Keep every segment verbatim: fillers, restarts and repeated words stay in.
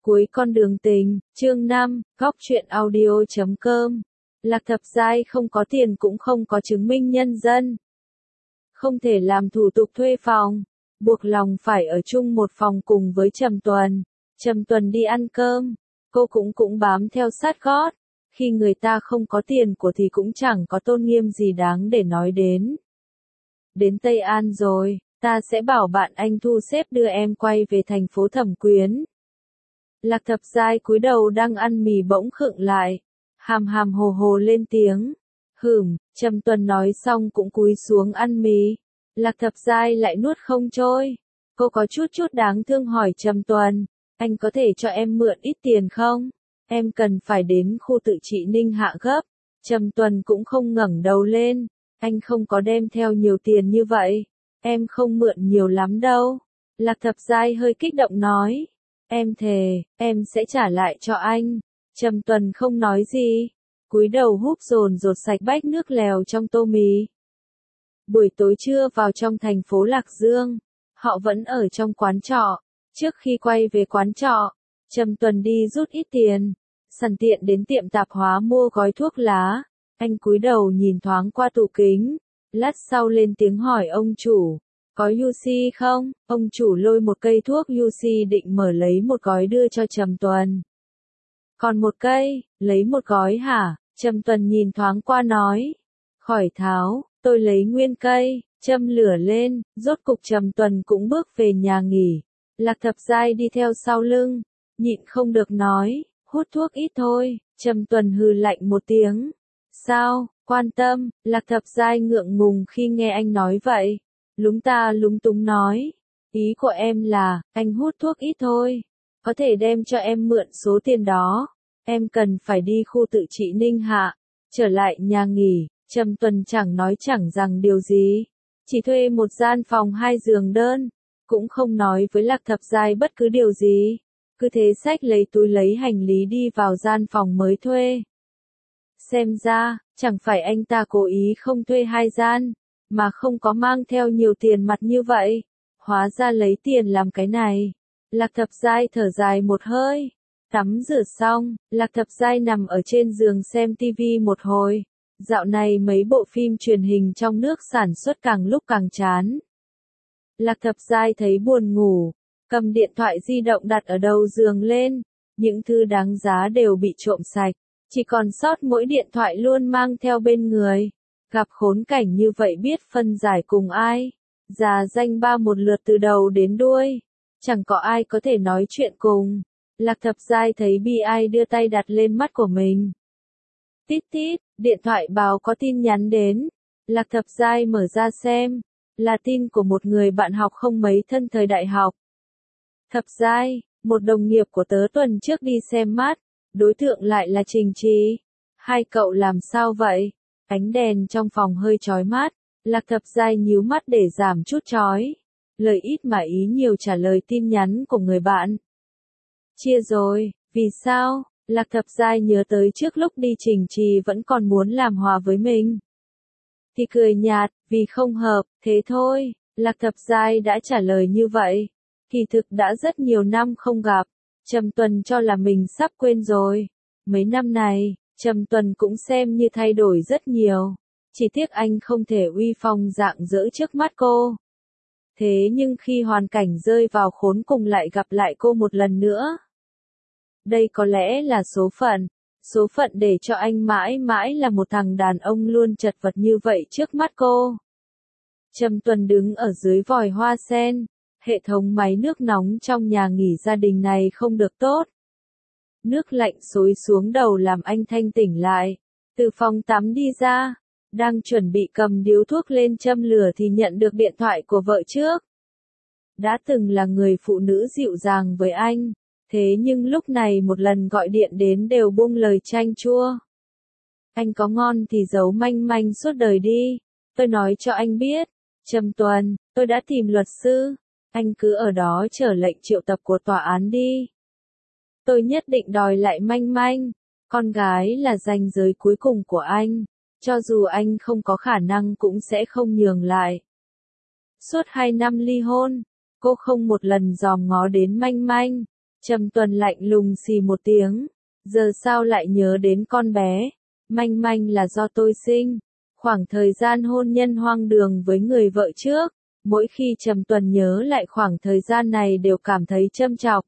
Cuối con đường tình, chương năm, góc truyện audio chấm com. Lạc Thập Giai không có tiền cũng không có chứng minh nhân dân. Không thể làm thủ tục thuê phòng, buộc lòng phải ở chung một phòng cùng với Trầm Tuần. Trầm Tuần đi ăn cơm, cô cũng cũng bám theo sát gót. Khi người ta không có tiền của thì cũng chẳng có tôn nghiêm gì đáng để nói đến. Đến Tây An rồi, ta sẽ bảo bạn anh thu xếp đưa em quay về thành phố Thẩm Quyến. Lạc Thập Giai cúi đầu đang ăn mì bỗng khựng lại, hàm hàm hồ hồ lên tiếng. Hửm, Trầm Tuần nói xong cũng cúi xuống ăn mì. Lạc Thập Giai lại nuốt không trôi. Cô có chút chút đáng thương hỏi Trầm Tuần, anh có thể cho em mượn ít tiền không? Em cần phải đến khu tự trị Ninh Hạ gấp. Trầm Tuần cũng không ngẩng đầu lên. Anh không có đem theo nhiều tiền như vậy. Em không mượn nhiều lắm đâu. Lạc Thập Giai hơi kích động nói. Em thề, em sẽ trả lại cho anh. Trầm Tuần không nói gì, cúi đầu húp dồn dột sạch bách nước lèo trong tô mì. Buổi tối trưa vào trong thành phố Lạc Dương, họ vẫn ở trong quán trọ. Trước khi quay về quán trọ, Trầm Tuần đi rút ít tiền, sẵn tiện đến tiệm tạp hóa mua gói thuốc lá. Anh cúi đầu nhìn thoáng qua tủ kính, lát sau lên tiếng hỏi ông chủ. Có u xê không? Ông chủ lôi một cây thuốc u xê định mở lấy một gói đưa cho Trầm Tuần. Còn một cây, lấy một gói hả? Trầm Tuần nhìn thoáng qua nói. Khỏi tháo, tôi lấy nguyên cây, châm lửa lên, rốt cục Trầm Tuần cũng bước về nhà nghỉ. Lạc Thập Giai đi theo sau lưng, nhịn không được nói, hút thuốc ít thôi. Trầm Tuần hừ lạnh một tiếng. Sao, quan tâm? Lạc Thập Giai ngượng ngùng khi nghe anh nói vậy. Lúng ta lúng túng nói, ý của em là, anh hút thuốc ít thôi, có thể đem cho em mượn số tiền đó, em cần phải đi khu tự trị Ninh Hạ, trở lại nhà nghỉ. Trầm Tuần chẳng nói chẳng rằng điều gì, chỉ thuê một gian phòng hai giường đơn, cũng không nói với Lạc Thập Giai bất cứ điều gì, cứ thế xách lấy túi lấy hành lý đi vào gian phòng mới thuê. Xem ra, chẳng phải anh ta cố ý không thuê hai gian, mà không có mang theo nhiều tiền mặt như vậy, hóa ra lấy tiền làm cái này. Lạc Thập Giai thở dài một hơi, tắm rửa xong, Lạc Thập Giai nằm ở trên giường xem tivi một hồi. Dạo này mấy bộ phim truyền hình trong nước sản xuất càng lúc càng chán. Lạc Thập Giai thấy buồn ngủ, cầm điện thoại di động đặt ở đầu giường lên, những thứ đáng giá đều bị trộm sạch, chỉ còn sót mỗi điện thoại luôn mang theo bên người. Gặp khốn cảnh như vậy biết phân giải cùng ai, già danh ba một lượt từ đầu đến đuôi, chẳng có ai có thể nói chuyện cùng. Lạc Thập Giai thấy bi ai đưa tay đặt lên mắt của mình. Tít tít, điện thoại báo có tin nhắn đến. Lạc Thập Giai mở ra xem, là tin của một người bạn học không mấy thân thời đại học. Thập Giai, một đồng nghiệp của tớ tuần trước đi xem mắt, đối tượng lại là Trình Trì. Hai cậu làm sao vậy? Ánh đèn trong phòng hơi chói mắt, Lạc Thập Giai nhíu mắt để giảm chút chói. Lời ít mà ý nhiều trả lời tin nhắn của người bạn. Chia rồi, vì sao? Lạc Thập Giai nhớ tới trước lúc đi Trình Trì vẫn còn muốn làm hòa với mình. Thì cười nhạt, vì không hợp, thế thôi. Lạc Thập Giai đã trả lời như vậy. Kỳ thực đã rất nhiều năm không gặp, Trầm Tuần cho là mình sắp quên rồi. Mấy năm này, Trầm Tuần cũng xem như thay đổi rất nhiều, chỉ tiếc anh không thể uy phong rạng rỡ trước mắt cô. Thế nhưng khi hoàn cảnh rơi vào khốn cùng lại gặp lại cô một lần nữa. Đây có lẽ là số phận, số phận để cho anh mãi mãi là một thằng đàn ông luôn chật vật như vậy trước mắt cô. Trầm Tuần đứng ở dưới vòi hoa sen, hệ thống máy nước nóng trong nhà nghỉ gia đình này không được tốt. Nước lạnh xối xuống đầu làm anh thanh tỉnh lại, từ phòng tắm đi ra, đang chuẩn bị cầm điếu thuốc lên châm lửa thì nhận được điện thoại của vợ trước. Đã từng là người phụ nữ dịu dàng với anh, thế nhưng lúc này một lần gọi điện đến đều buông lời chanh chua. Anh có ngon thì giấu manh manh suốt đời đi, tôi nói cho anh biết, Trầm Tuần, tôi đã tìm luật sư, anh cứ ở đó chờ lệnh triệu tập của tòa án đi. Tôi nhất định đòi lại manh manh, con gái là ranh giới cuối cùng của anh, cho dù anh không có khả năng cũng sẽ không nhường lại. Suốt hai năm ly hôn, cô không một lần dòm ngó đến manh manh, Trầm Tuần lạnh lùng xì một tiếng. Giờ sao lại nhớ đến con bé? Manh Manh là do tôi sinh. Khoảng thời gian hôn nhân hoang đường với người vợ trước, mỗi khi Trầm Tuần nhớ lại khoảng thời gian này đều cảm thấy châm chọc.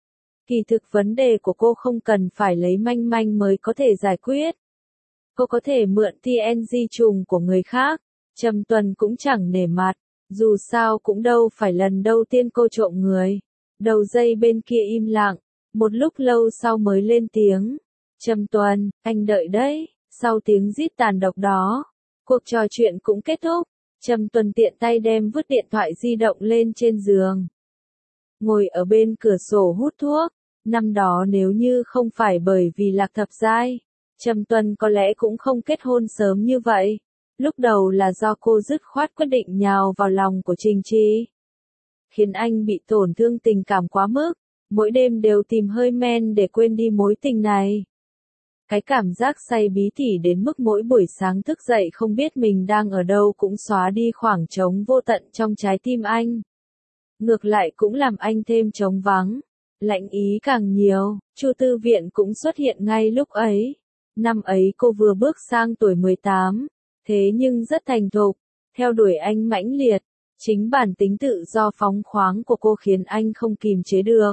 Kỳ thực vấn đề của cô không cần phải lấy Manh Manh mới có thể giải quyết. Cô có thể mượn tê en giê trùng của người khác. Trầm Tuần cũng chẳng nể mặt, dù sao cũng đâu phải lần đầu tiên cô trộm người. Đầu dây bên kia im lặng, một lúc lâu sau mới lên tiếng. Trầm Tuần, anh đợi đấy. Sau tiếng rít tàn độc đó, cuộc trò chuyện cũng kết thúc. Trầm Tuần tiện tay đem vứt điện thoại di động lên trên giường. Ngồi ở bên cửa sổ hút thuốc. Năm đó nếu như không phải bởi vì Lạc Thập Giai, Trầm Tuần có lẽ cũng không kết hôn sớm như vậy. Lúc đầu là do cô dứt khoát quyết định nhào vào lòng của Trình Trì, khiến anh bị tổn thương tình cảm quá mức, mỗi đêm đều tìm hơi men để quên đi mối tình này. Cái cảm giác say bí tỉ đến mức mỗi buổi sáng thức dậy không biết mình đang ở đâu cũng xóa đi khoảng trống vô tận trong trái tim anh. Ngược lại cũng làm anh thêm trống vắng, lạnh ý càng nhiều. Chu Tư Viện cũng xuất hiện ngay lúc ấy. Năm ấy cô vừa bước sang tuổi mười tám, thế nhưng rất thành thục, theo đuổi anh mãnh liệt. Chính bản tính tự do phóng khoáng của cô khiến anh không kìm chế được.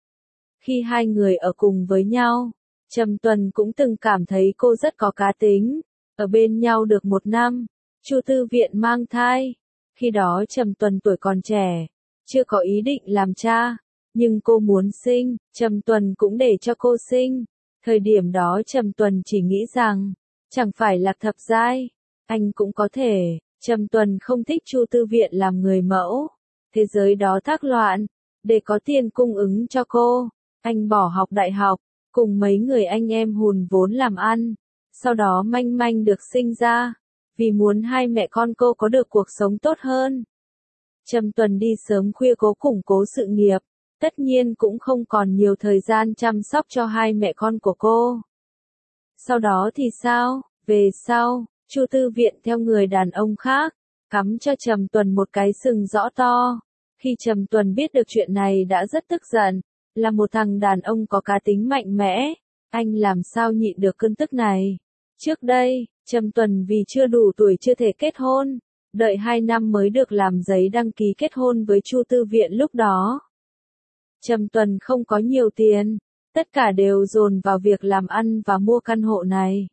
Khi hai người ở cùng với nhau, Trầm Tuần cũng từng cảm thấy cô rất có cá tính. Ở bên nhau được một năm, Chu Tư Viện mang thai. Khi đó Trầm Tuần tuổi còn trẻ, chưa có ý định làm cha, nhưng cô muốn sinh, Trầm Tuần cũng để cho cô sinh. Thời điểm đó Trầm Tuần chỉ nghĩ rằng, chẳng phải Lạc Thập Giai, anh cũng có thể. Trầm Tuần không thích Chu Tư Viện làm người mẫu. Thế giới đó thác loạn, để có tiền cung ứng cho cô, anh bỏ học đại học, cùng mấy người anh em hùn vốn làm ăn. Sau đó Manh Manh được sinh ra, vì muốn hai mẹ con cô có được cuộc sống tốt hơn. Trầm Tuần đi sớm khuya cố củng cố sự nghiệp, tất nhiên cũng không còn nhiều thời gian chăm sóc cho hai mẹ con của cô. Sau đó thì sao? Về sau, Chu Tư Viện theo người đàn ông khác, cắm cho Trầm Tuần một cái sừng rõ to. Khi Trầm Tuần biết được chuyện này đã rất tức giận, là một thằng đàn ông có cá tính mạnh mẽ, anh làm sao nhịn được cơn tức này. Trước đây, Trầm Tuần vì chưa đủ tuổi chưa thể kết hôn, đợi hai năm mới được làm giấy đăng ký kết hôn với Chu Tư Viện lúc đó. Trầm Tuần không có nhiều tiền, tất cả đều dồn vào việc làm ăn và mua căn hộ này.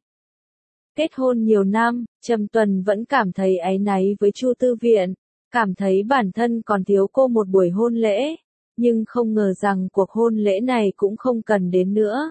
Kết hôn nhiều năm, Trầm Tuần vẫn cảm thấy áy náy với Chu Tư Viện, cảm thấy bản thân còn thiếu cô một buổi hôn lễ, nhưng không ngờ rằng cuộc hôn lễ này cũng không cần đến nữa.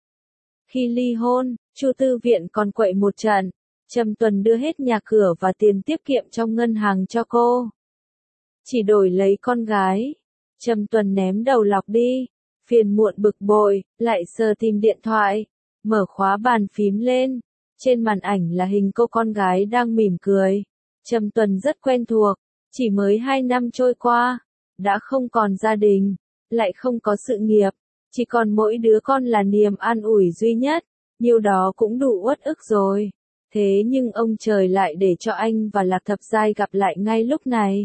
Khi ly hôn, Chu Tư Viện còn quậy một trận, Trầm Tuần đưa hết nhà cửa và tiền tiết kiệm trong ngân hàng cho cô. Chỉ đổi lấy con gái. Trầm Tuần ném đầu lọc đi, phiền muộn bực bội, lại sờ tìm điện thoại, mở khóa bàn phím lên. Trên màn ảnh là hình cô con gái đang mỉm cười. Trầm Tuần rất quen thuộc, chỉ mới hai năm trôi qua, đã không còn gia đình, lại không có sự nghiệp, chỉ còn mỗi đứa con là niềm an ủi duy nhất, nhiều đó cũng đủ uất ức rồi. Thế nhưng ông trời lại để cho anh và Lạc Thập Giai gặp lại ngay lúc này.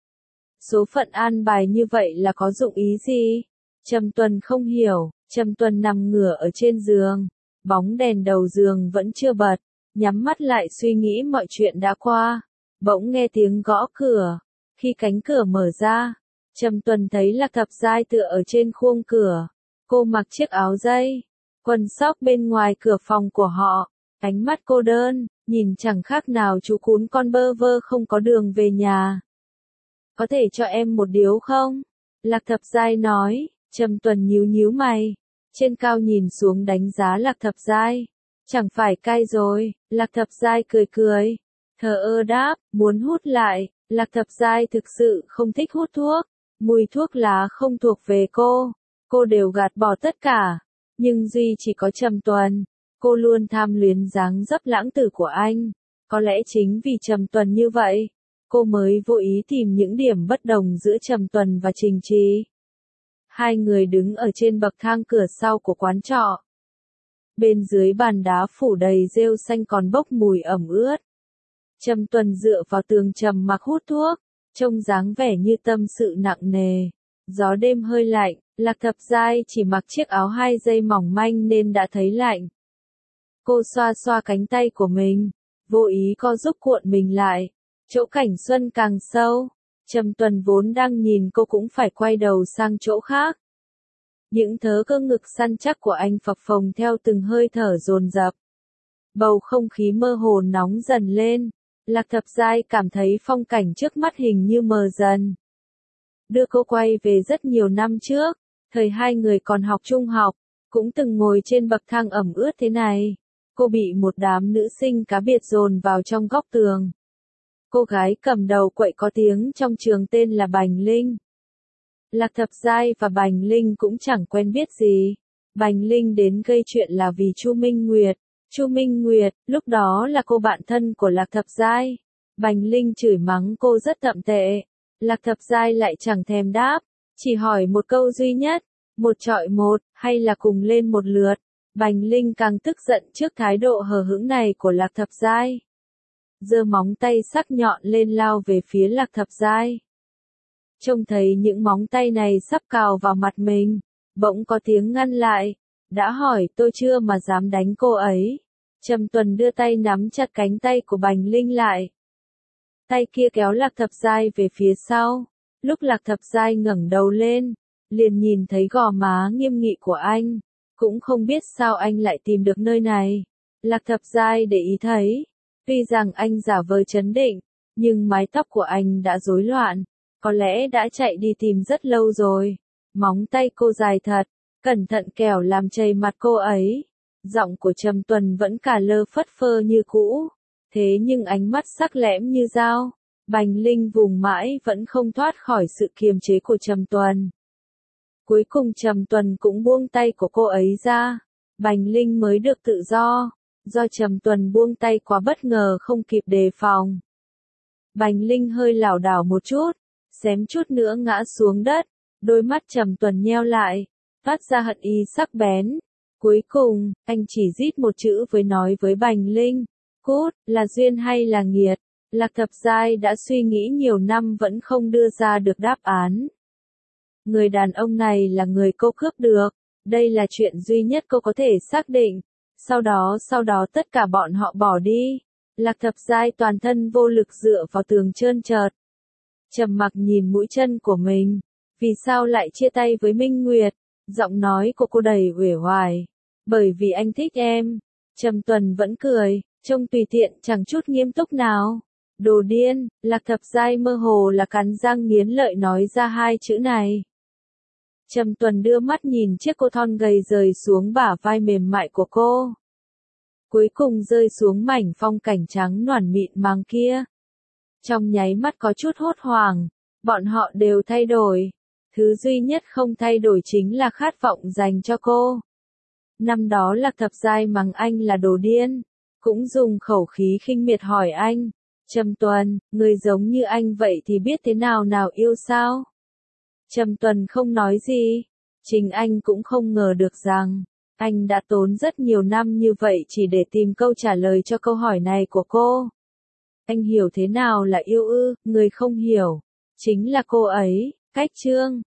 Số phận an bài như vậy là có dụng ý gì? Trầm Tuần không hiểu. Trầm Tuần nằm ngửa ở trên giường, bóng đèn đầu giường vẫn chưa bật, nhắm mắt lại suy nghĩ mọi chuyện đã qua. Bỗng nghe tiếng gõ cửa. Khi cánh cửa mở ra, Trầm Tuần thấy Lạc Thập Giai tựa ở trên khuôn cửa. Cô mặc chiếc áo dây, quần sóc bên ngoài cửa phòng của họ. Ánh mắt cô đơn, nhìn chẳng khác nào chú cún con bơ vơ không có đường về nhà. Có thể cho em một điếu không? Lạc Thập Giai nói. Trầm Tuần nhíu nhíu mày, trên cao nhìn xuống đánh giá Lạc Thập Giai. Chẳng phải cai rồi. Lạc Thập Giai cười cười, thờ ơ đáp, muốn hút lại. Lạc Thập Giai thực sự không thích hút thuốc, mùi thuốc lá không thuộc về cô, cô đều gạt bỏ tất cả. Nhưng duy chỉ có Trầm Tuần, cô luôn tham luyến dáng dấp lãng tử của anh. Có lẽ chính vì Trầm Tuần như vậy, cô mới vô ý tìm những điểm bất đồng giữa Trầm Tuần và Trình Trì. Hai người đứng ở trên bậc thang cửa sau của quán trọ. Bên dưới bàn đá phủ đầy rêu xanh còn bốc mùi ẩm ướt. Trầm Tuần dựa vào tường trầm mặc hút thuốc, trông dáng vẻ như tâm sự nặng nề. Gió đêm hơi lạnh, Lạc Thập Giai chỉ mặc chiếc áo hai dây mỏng manh nên đã thấy lạnh. Cô xoa xoa cánh tay của mình, vô ý co giúp cuộn mình lại. Chỗ cảnh xuân càng sâu, Trầm Tuần vốn đang nhìn cô cũng phải quay đầu sang chỗ khác. Những thớ cơ ngực săn chắc của anh phập phồng theo từng hơi thở dồn dập. Bầu không khí mơ hồ nóng dần lên, Lạc Thập Giai cảm thấy phong cảnh trước mắt hình như mờ dần. Đưa cô quay về rất nhiều năm trước, thời hai người còn học trung học, cũng từng ngồi trên bậc thang ẩm ướt thế này. Cô bị một đám nữ sinh cá biệt dồn vào trong góc tường. Cô gái cầm đầu quậy có tiếng trong trường tên là Bành Linh. Lạc Thập Giai và Bành Linh cũng chẳng quen biết gì. Bành Linh đến gây chuyện là vì Chu Minh Nguyệt. Chu Minh Nguyệt, lúc đó là cô bạn thân của Lạc Thập Giai. Bành Linh chửi mắng cô rất tậm tệ. Lạc Thập Giai lại chẳng thèm đáp, chỉ hỏi một câu duy nhất, một chọi một, hay là cùng lên một lượt. Bành Linh càng tức giận trước thái độ hờ hững này của Lạc Thập Giai. Giơ móng tay sắc nhọn lên lao về phía Lạc Thập Giai. Trông thấy những móng tay này sắp cào vào mặt mình, bỗng có tiếng ngăn lại. Đã hỏi tôi chưa mà dám đánh cô ấy. Trầm Tuần đưa tay nắm chặt cánh tay của Bành Linh lại. Tay kia kéo Lạc Thập Giai về phía sau. Lúc Lạc Thập Giai ngẩng đầu lên, liền nhìn thấy gò má nghiêm nghị của anh. Cũng không biết sao anh lại tìm được nơi này. Lạc Thập Giai để ý thấy, tuy rằng anh giả vờ trấn định, nhưng mái tóc của anh đã rối loạn, có lẽ đã chạy đi tìm rất lâu rồi. Móng tay cô dài thật, cẩn thận kẻo làm chảy mặt cô ấy. Giọng của Trầm Tuần vẫn cả lơ phất phơ như cũ, thế nhưng ánh mắt sắc lẻm như dao. Bành Linh vùng mãi vẫn không thoát khỏi sự kiềm chế của Trầm Tuần. Cuối cùng Trầm Tuần cũng buông tay của cô ấy ra, Bành Linh mới được tự do, do Trầm Tuần buông tay quá bất ngờ không kịp đề phòng. Bành Linh hơi lảo đảo một chút, xém chút nữa ngã xuống đất, đôi mắt Trầm Tuần nheo lại, phát ra hận ý sắc bén. Cuối cùng, anh chỉ rít một chữ với nói với Bành Linh, cút, là duyên hay là nghiệt. Lạc Thập Giai đã suy nghĩ nhiều năm vẫn không đưa ra được đáp án. Người đàn ông này là người cô cướp được, đây là chuyện duy nhất cô có thể xác định. Sau đó sau đó tất cả bọn họ bỏ đi. Lạc Thập Giai toàn thân vô lực dựa vào tường trơn trượt. Trầm Mặc nhìn mũi chân của mình, vì sao lại chia tay với Minh Nguyệt? Giọng nói của cô đầy uể oải. Bởi vì anh thích em. Trầm Tuần vẫn cười, trông tùy tiện chẳng chút nghiêm túc nào. Đồ điên, Lạc Thập Giai mơ hồ là cắn răng nghiến lợi nói ra hai chữ này. Trầm Tuần đưa mắt nhìn chiếc cô thon gầy rời xuống bả vai mềm mại của cô. Cuối cùng rơi xuống mảnh phong cảnh trắng nõn mịn màng kia. Trong nháy mắt có chút hốt hoảng, bọn họ đều thay đổi. Thứ duy nhất không thay đổi chính là khát vọng dành cho cô. Năm đó Lạc Thập Giai mắng anh là đồ điên, cũng dùng khẩu khí khinh miệt hỏi anh, Trầm Tuần, người giống như anh vậy thì biết thế nào nào yêu sao? Trầm Tuần không nói gì, chính anh cũng không ngờ được rằng, anh đã tốn rất nhiều năm như vậy chỉ để tìm câu trả lời cho câu hỏi này của cô. Anh hiểu thế nào là yêu ư, người không hiểu, chính là cô ấy, cách chương.